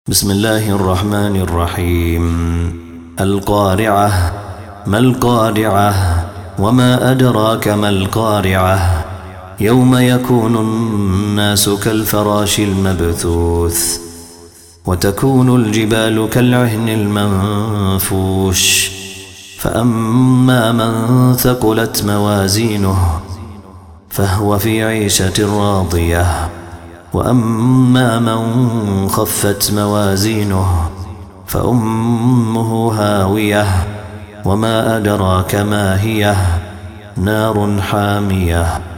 بسم الله الرحمن الرحيم. القارعة. ما القارعة؟ وما أدراك ما القارعة؟ يوم يكون الناس كالفراش المبثوث وتكون الجبال كالعهن المنفوش فأما من ثقلت موازينه فهو في عيشة راضية وأما من خفت موازينه فأمه هاوية وما أدراك ما هي نار حامية.